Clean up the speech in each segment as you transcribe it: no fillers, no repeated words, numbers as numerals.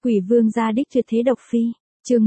Quỷ vương gia đích tuyệt thế độc phi, chương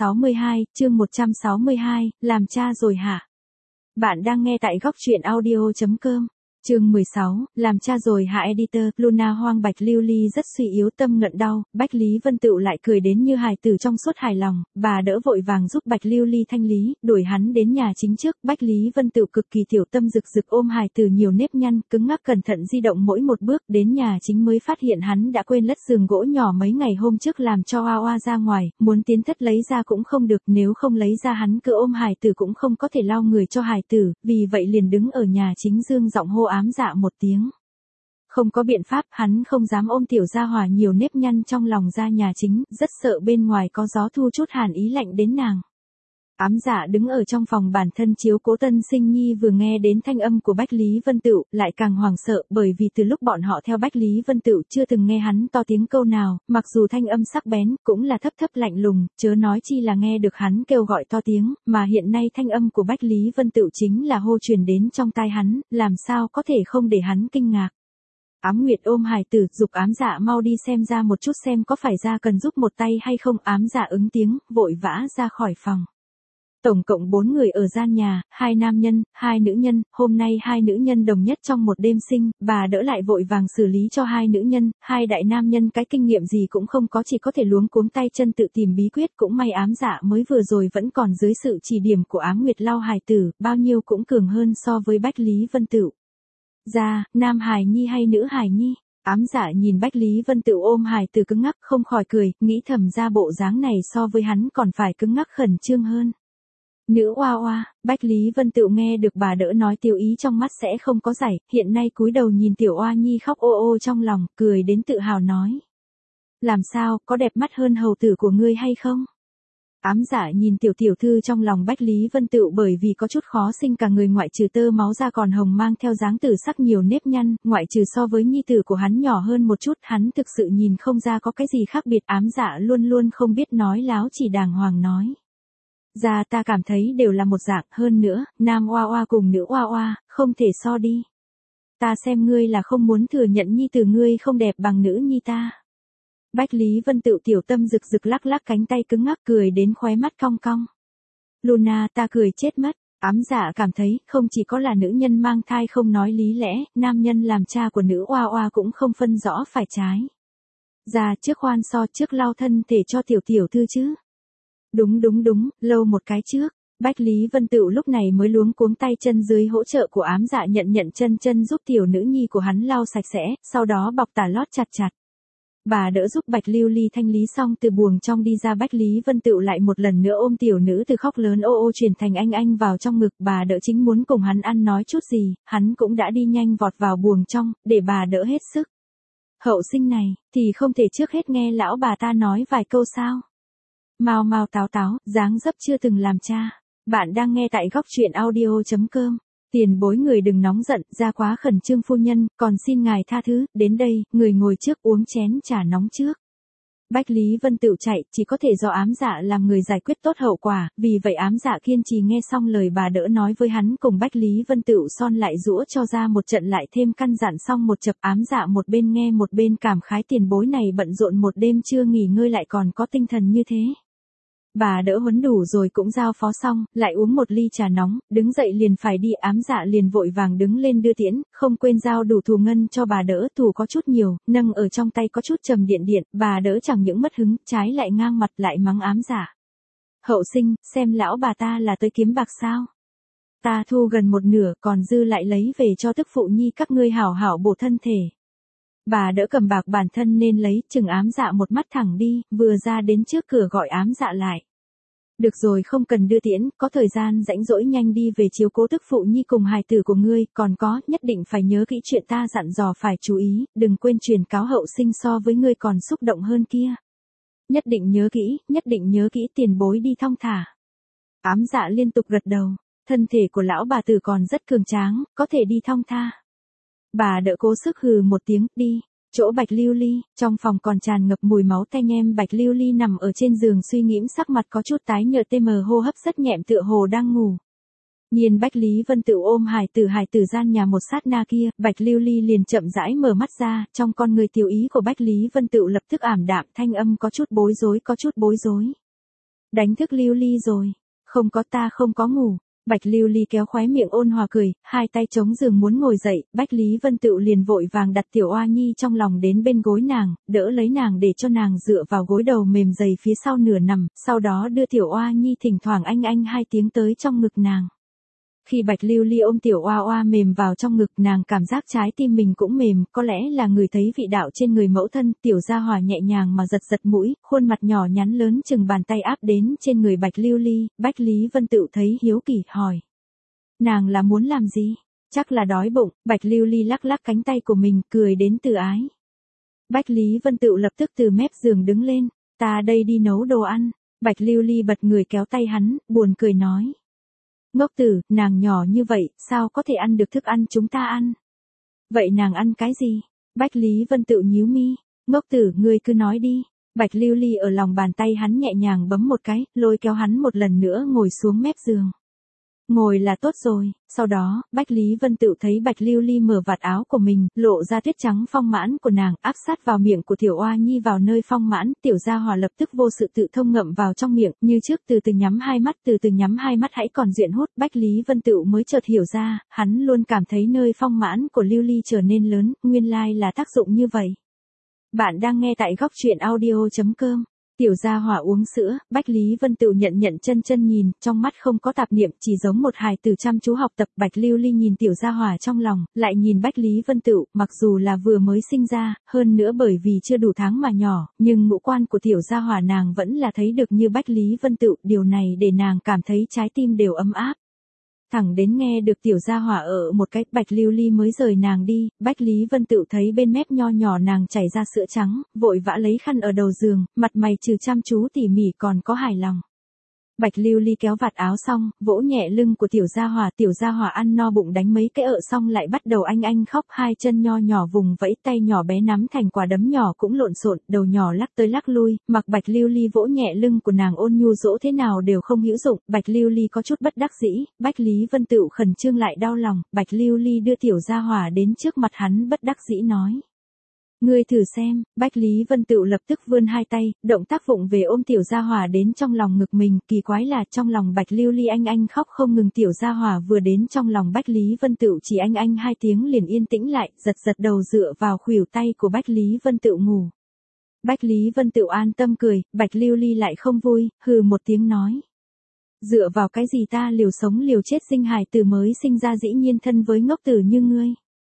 162, làm cha rồi hả? Bạn đang nghe tại góc truyện audio.com. Chương 16, làm cha rồi hả editor, Luna hoang Bạch Lưu Ly rất suy yếu tâm ngận đau, Bách Lý Vân Tựu lại cười đến như hài tử trong suốt hài lòng, bà đỡ vội vàng giúp Bạch Lưu Ly thanh lý, đuổi hắn đến nhà chính trước, Bách Lý Vân Tựu cực kỳ tiểu tâm rực rực ôm hài tử nhiều nếp nhăn, cứng ngắc cẩn thận di động mỗi một bước, đến nhà chính mới phát hiện hắn đã quên lất giường gỗ nhỏ mấy ngày hôm trước làm cho oa oa ra ngoài, muốn tiến thất lấy ra cũng không được, nếu không lấy ra hắn cứ ôm hài tử cũng không có thể lau người cho hài tử, vì vậy liền đứng ở nhà chính dương giọng hô ám dạ một tiếng. Không có biện pháp, hắn không dám ôm tiểu gia hỏa nhiều nếp nhăn trong lòng ra nhà chính, rất sợ bên ngoài có gió thu chút hàn ý lạnh đến nàng. Ám dạ đứng ở trong phòng bản thân chiếu cố tân sinh nhi vừa nghe đến thanh âm của Bách Lý Vân Tựu, lại càng hoảng sợ, bởi vì từ lúc bọn họ theo Bách Lý Vân Tựu chưa từng nghe hắn to tiếng câu nào, mặc dù thanh âm sắc bén, cũng là thấp thấp lạnh lùng, chớ nói chi là nghe được hắn kêu gọi to tiếng, mà hiện nay thanh âm của Bách Lý Vân Tựu chính là hô truyền đến trong tai hắn, làm sao có thể không để hắn kinh ngạc. Ám Nguyệt ôm hài tử, dục ám dạ mau đi xem ra một chút xem có phải ra cần giúp một tay hay không, ám dạ ứng tiếng, vội vã ra khỏi phòng. Tổng cộng 4 người ở gian nhà, 2 nam nhân, 2 nữ nhân, hôm nay 2 nữ nhân đồng nhất trong một đêm sinh, bà đỡ lại vội vàng xử lý cho 2 nữ nhân, 2 đại nam nhân cái kinh nghiệm gì cũng không có, chỉ có thể luống cuống tay chân tự tìm bí quyết, cũng may ám dạ mới vừa rồi vẫn còn dưới sự chỉ điểm của Ám Nguyệt lau hài tử, bao nhiêu cũng cường hơn so với Bách Lý Vân Tựu. Ra, nam hài nhi hay nữ hài nhi? Ám dạ nhìn Bách Lý Vân Tựu ôm hài tử cứng ngắc không khỏi cười, nghĩ thầm ra bộ dáng này so với hắn còn phải cứng ngắc khẩn trương hơn. Nữ oa oa, Bách Lý Vân Tựu nghe được bà đỡ nói tiêu ý trong mắt sẽ không có giải, hiện nay cúi đầu nhìn tiểu oa nhi khóc ô ô trong lòng, cười đến tự hào nói. Làm sao, có đẹp mắt hơn hầu tử của ngươi hay không? Ám dạ nhìn tiểu tiểu thư trong lòng Bách Lý Vân Tựu bởi vì có chút khó sinh cả người ngoại trừ tơ máu ra còn hồng mang theo dáng tử sắc nhiều nếp nhăn, ngoại trừ so với nhi tử của hắn nhỏ hơn một chút, hắn thực sự nhìn không ra có cái gì khác biệt, ám dạ luôn luôn không biết nói láo chỉ đàng hoàng nói. Ra ta cảm thấy đều là một dạng, hơn nữa, nam oa oa cùng nữ oa oa, không thể so đi. Ta xem ngươi là không muốn thừa nhận nhi tử ngươi không đẹp bằng nữ nhi ta. Bách Lý Vân Tựu tiểu tâm rực rực lắc lắc cánh tay cứng ngắc cười đến khóe mắt cong cong. Luna ta cười chết mất, ám dạ cảm thấy không chỉ có là nữ nhân mang thai không nói lý lẽ, nam nhân làm cha của nữ oa oa cũng không phân rõ phải trái. Ra trước khoan so trước lau thân thể cho tiểu tiểu thư chứ. Đúng, lâu một cái trước. Bách Lý Vân Tựu lúc này mới luống cuống tay chân dưới hỗ trợ của ám dạ nhận chân giúp tiểu nữ nhi của hắn lau sạch sẽ, sau đó bọc tả lót chặt. Bà đỡ giúp Bạch Lưu Ly thanh lý xong từ buồng trong đi ra, Bách Lý Vân Tựu lại một lần nữa ôm tiểu nữ từ khóc lớn ô ô chuyển thành anh vào trong ngực, bà đỡ chính muốn cùng hắn ăn nói chút gì, hắn cũng đã đi nhanh vọt vào buồng trong, để bà đỡ hết sức. Hậu sinh này, thì không thể trước hết nghe lão bà ta nói vài câu sao? Mau táo, dáng dấp chưa từng làm cha. Bạn đang nghe tại góc truyện audio.com. Tiền bối người đừng nóng giận, ra quá khẩn trương phu nhân, còn xin ngài tha thứ, đến đây, người ngồi trước uống chén trà nóng trước. Bách Lý Vân Tựu chạy, chỉ có thể do ám dạ làm người giải quyết tốt hậu quả, vì vậy ám dạ kiên trì nghe xong lời bà đỡ nói với hắn cùng Bách Lý Vân Tựu son lại giũa cho ra một trận lại thêm căn dặn xong một chập, ám dạ một bên nghe một bên cảm khái tiền bối này bận rộn một đêm chưa nghỉ ngơi lại còn có tinh thần như thế. Bà đỡ huấn đủ rồi cũng giao phó xong, lại uống một ly trà nóng, đứng dậy liền phải đi, ám dạ liền vội vàng đứng lên đưa tiễn, không quên giao đủ thù ngân cho bà đỡ, thù có chút nhiều, nâng ở trong tay có chút trầm điện, bà đỡ chẳng những mất hứng, trái lại ngang mặt lại mắng ám dạ. Hậu sinh, xem lão bà ta là tới kiếm bạc sao? Ta thu gần một nửa, còn dư lại lấy về cho tức phụ nhi các ngươi hảo hảo bổ thân thể. Bà đỡ cầm bạc bản thân nên lấy, chừng ám dạ một mắt thẳng đi, vừa ra đến trước cửa gọi ám dạ lại. Được rồi, không cần đưa tiễn, có thời gian rảnh rỗi nhanh đi về chiếu cố tức phụ nhi cùng hài tử của ngươi, còn có, nhất định phải nhớ kỹ chuyện ta dặn dò phải chú ý, đừng quên truyền cáo hậu sinh so với ngươi còn xúc động hơn kia. Nhất định nhớ kỹ tiền bối đi thong thả. Ám dạ liên tục gật đầu, thân thể của lão bà tử còn rất cường tráng, có thể đi thong tha. Bà đỡ cố sức hừ một tiếng, đi. Chỗ Bạch Lưu Ly, trong phòng còn tràn ngập mùi máu tanh em, Bạch Lưu Ly nằm ở trên giường suy nghĩ, sắc mặt có chút tái nhợt, hô hấp rất nhẹm tựa hồ đang ngủ. Nhìn Bách Lý Vân Tựu ôm hài tử gian nhà một sát na kia, Bạch Lưu Ly liền chậm rãi mở mắt ra, trong con người tiểu ý của Bách Lý Vân Tựu lập tức ảm đạm, thanh âm có chút bối rối. Đánh thức Lưu Ly rồi, không có, ta không có ngủ. Bạch Lưu Ly kéo khóe miệng ôn hòa cười, hai tay chống giường muốn ngồi dậy, Bách Lý Vân Tựu liền vội vàng đặt tiểu oa nhi trong lòng đến bên gối nàng, đỡ lấy nàng để cho nàng dựa vào gối đầu mềm dày phía sau nửa nằm, sau đó đưa tiểu oa nhi thỉnh thoảng anh hai tiếng tới trong ngực nàng. Khi Bạch Lưu Ly ôm tiểu oa oa mềm vào trong ngực, nàng cảm giác trái tim mình cũng mềm, có lẽ là người thấy vị đạo trên người mẫu thân, tiểu gia hỏa nhẹ nhàng mà giật mũi, khuôn mặt nhỏ nhắn lớn chừng bàn tay áp đến trên người Bạch Lưu Ly, Bách Lý Vân Tựu thấy hiếu kỳ, hỏi. Nàng là muốn làm gì? Chắc là đói bụng. Bạch Lưu Ly lắc cánh tay của mình, cười đến từ ái. Bách Lý Vân Tựu lập tức từ mép giường đứng lên, ta đây đi nấu đồ ăn. Bạch Lưu Ly bật người kéo tay hắn, buồn cười nói. Ngốc tử, nàng nhỏ như vậy, sao có thể ăn được thức ăn chúng ta ăn? Vậy nàng ăn cái gì? Bách Lý Vân Tựu nhíu mi. Ngốc tử, ngươi cứ nói đi. Bạch Lưu Ly ở lòng bàn tay hắn nhẹ nhàng bấm một cái, lôi kéo hắn một lần nữa ngồi xuống mép giường. Ngồi là tốt rồi. Sau đó, Bách Lý Vân Tựu thấy Bạch Lưu Ly mở vạt áo của mình, lộ ra tuyết trắng phong mãn của nàng, áp sát vào miệng của tiểu oa nhi vào nơi phong mãn, tiểu gia hỏa lập tức vô sự tự thông ngậm vào trong miệng, như trước từ từ nhắm hai mắt hãy còn duyện hút. Bách Lý Vân Tựu mới chợt hiểu ra, hắn luôn cảm thấy nơi phong mãn của Lưu Ly trở nên lớn, nguyên lai là tác dụng như vậy. Bạn đang nghe tại góc truyện audio.com. Tiểu gia hỏa uống sữa, Bách Lý Vân Tựu nhận chân nhìn, trong mắt không có tạp niệm, chỉ giống một hài tử chăm chú học tập. Bạch Lưu Ly nhìn tiểu gia hỏa trong lòng, lại nhìn Bách Lý Vân Tựu, mặc dù là vừa mới sinh ra, hơn nữa bởi vì chưa đủ tháng mà nhỏ, nhưng ngũ quan của tiểu gia hỏa nàng vẫn là thấy được như Bách Lý Vân Tựu, điều này để nàng cảm thấy trái tim đều ấm áp. Thẳng đến nghe được tiểu gia hỏa ở một cái, Bạch Lưu Ly mới rời nàng đi. Bách Lý Vân Tựu thấy bên mép nho nhỏ nàng chảy ra sữa trắng, vội vã lấy khăn ở đầu giường, mặt mày trừ chăm chú tỉ mỉ còn có hài lòng. Bạch Lưu Ly kéo vạt áo xong, vỗ nhẹ lưng của tiểu gia hỏa ăn no bụng đánh mấy cái xong lại bắt đầu anh khóc, hai chân nho nhỏ vùng vẫy, tay nhỏ bé nắm thành quả đấm nhỏ cũng lộn xộn, đầu nhỏ lắc tới lắc lui, mặc Bạch Lưu Ly vỗ nhẹ lưng của nàng ôn nhu dỗ thế nào đều không hữu dụng. Bạch Lưu Ly có chút bất đắc dĩ, Bách Lý Vân Tựu khẩn trương lại đau lòng. Bạch Lưu Ly đưa tiểu gia hỏa đến trước mặt hắn bất đắc dĩ nói. Ngươi thử xem. Bách Lý Vân Tựu lập tức vươn hai tay, động tác vụng về ôm tiểu gia hỏa đến trong lòng ngực mình, kỳ quái là trong lòng Bạch Lưu Ly anh khóc không ngừng, tiểu gia hỏa vừa đến trong lòng Bách Lý Vân Tựu chỉ anh hai tiếng liền yên tĩnh lại, giật đầu dựa vào khuỷu tay của Bách Lý Vân Tựu ngủ. Bách Lý Vân Tựu an tâm cười, Bạch Lưu Ly lại không vui, hừ một tiếng nói. Dựa vào cái gì ta liều sống liều chết sinh hài tử mới sinh ra dĩ nhiên thân với ngốc tử như ngươi.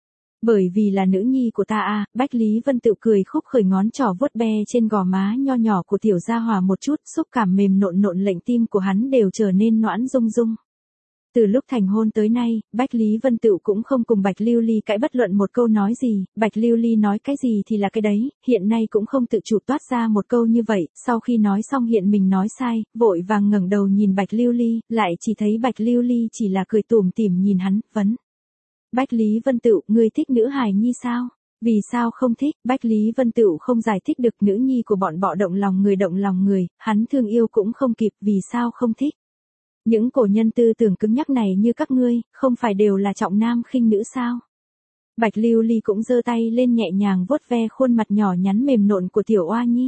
Bởi vì là nữ nhi của ta à. Bách Lý Vân Tựu cười khúc khởi ngón trỏ vuốt be trên gò má nho nhỏ của tiểu gia hỏa một chút, xúc cảm mềm nộn lệnh tim của hắn đều trở nên noãn rung. Từ lúc thành hôn tới nay, Bách Lý Vân Tựu cũng không cùng Bạch Lưu Ly cãi bất luận một câu nói gì, Bạch Lưu Ly nói cái gì thì là cái đấy, hiện nay cũng không tự chủ toát ra một câu như vậy, sau khi nói xong hiện mình nói sai, vội vàng ngẩng đầu nhìn Bạch Lưu Ly, lại chỉ thấy Bạch Lưu Ly chỉ là cười tủm tỉm nhìn hắn, vấn. Bách Lý Vân Tựu, ngươi thích nữ hài nhi sao? Vì sao không thích? Bách Lý Vân Tựu không giải thích được, nữ nhi của bọn bọ động lòng người, hắn thương yêu cũng không kịp, vì sao không thích? Những cổ nhân tư tưởng cứng nhắc này như các ngươi, không phải đều là trọng nam khinh nữ sao? Bạch Lưu Ly cũng giơ tay lên nhẹ nhàng vuốt ve khuôn mặt nhỏ nhắn mềm nộn của tiểu oa nhi.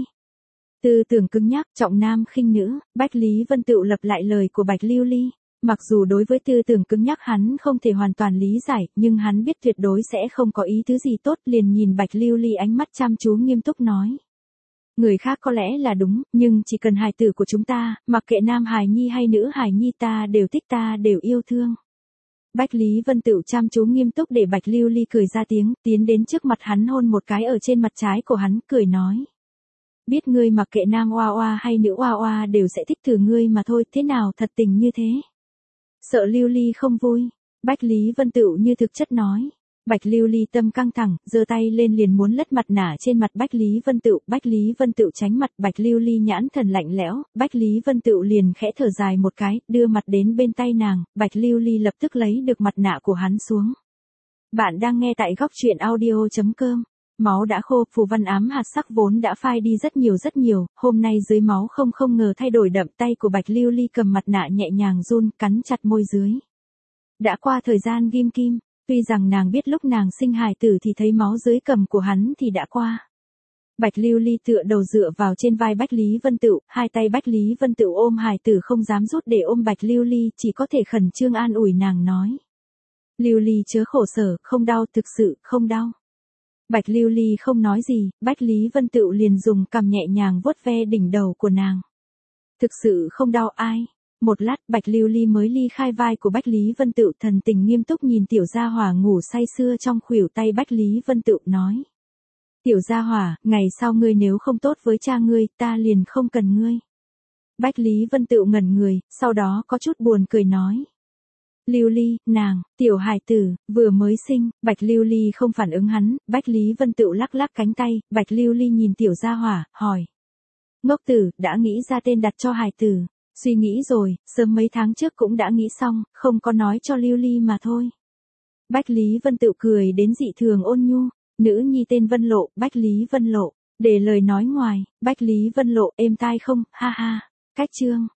Tư tưởng cứng nhắc, trọng nam khinh nữ, Bách Lý Vân Tựu lặp lại lời của Bạch Lưu Ly. Mặc dù đối với tư tưởng cứng nhắc hắn không thể hoàn toàn lý giải, nhưng hắn biết tuyệt đối sẽ không có ý tứ gì tốt, liền nhìn Bạch Lưu Ly ánh mắt chăm chú nghiêm túc nói. Người khác có lẽ là đúng, nhưng chỉ cần hài tử của chúng ta, mặc kệ nam hài nhi hay nữ hài nhi ta đều thích, ta đều yêu thương. Bách Lý Vân Tựu chăm chú nghiêm túc để Bạch Lưu Ly cười ra tiếng, tiến đến trước mặt hắn hôn một cái ở trên mặt trái của hắn, cười nói. Biết ngươi mặc kệ nam oa oa hay nữ oa oa đều sẽ thích thử ngươi mà thôi, thế nào thật tình như thế? Sợ Lưu Ly không vui. Bách Lý Vân Tựu như thực chất nói. Bạch Lưu Ly tâm căng thẳng, giơ tay lên liền muốn lất mặt nạ trên mặt Bách Lý Vân Tựu. Bách Lý Vân Tựu tránh mặt, Bạch Lưu Ly nhãn thần lạnh lẽo, Bách Lý Vân Tựu liền khẽ thở dài một cái, đưa mặt đến bên tay nàng, Bạch Lưu Ly lập tức lấy được mặt nạ của hắn xuống. Bạn đang nghe tại góc truyện audio.com. Máu đã khô, phù văn ám hạt sắc vốn đã phai đi rất nhiều, hôm nay dưới máu không ngờ thay đổi đậm, tay của Bạch Lưu Ly cầm mặt nạ nhẹ nhàng run, cắn chặt môi dưới. Đã qua thời gian ghim kim, tuy rằng nàng biết lúc nàng sinh hài tử thì thấy máu dưới cằm của hắn thì đã qua. Bạch Lưu Ly tựa đầu dựa vào trên vai Bách Lý Vân Tựu, hai tay Bách Lý Vân Tựu ôm hài tử không dám rút để ôm Bạch Lưu Ly, chỉ có thể khẩn trương an ủi nàng nói. Lưu Ly chớ khổ sở, không đau, thực sự không đau. Bạch Lưu Ly không nói gì, Bách Lý Vân Tựu liền dùng cằm nhẹ nhàng vuốt ve đỉnh đầu của nàng. Thực sự không đau ai. Một lát Bạch Lưu Ly mới ly khai vai của Bách Lý Vân Tựu, thần tình nghiêm túc nhìn Tiểu Gia Hỏa ngủ say sưa trong khuỷu tay Bách Lý Vân Tựu nói. Tiểu Gia Hỏa, ngày sau ngươi nếu không tốt với cha ngươi, ta liền không cần ngươi. Bách Lý Vân Tựu ngẩn người, sau đó có chút buồn cười nói. Lưu Ly, nàng, tiểu hài tử, vừa mới sinh. Bạch Lưu Ly không phản ứng hắn, Bách Lý Vân Tựu lắc lắc cánh tay, Bạch Lưu Ly nhìn Tiểu Gia Hỏa, hỏi. Ngốc tử, đã nghĩ ra tên đặt cho hài tử. Suy nghĩ rồi, sớm mấy tháng trước cũng đã nghĩ xong, không có nói cho Lưu Ly mà thôi. Bách Lý Vân Tựu cười đến dị thường ôn nhu, nữ nhi tên Vân Lộ, Bách Lý Vân Lộ, để lời nói ngoài, Bách Lý Vân Lộ êm tai không, ha ha, cách chương.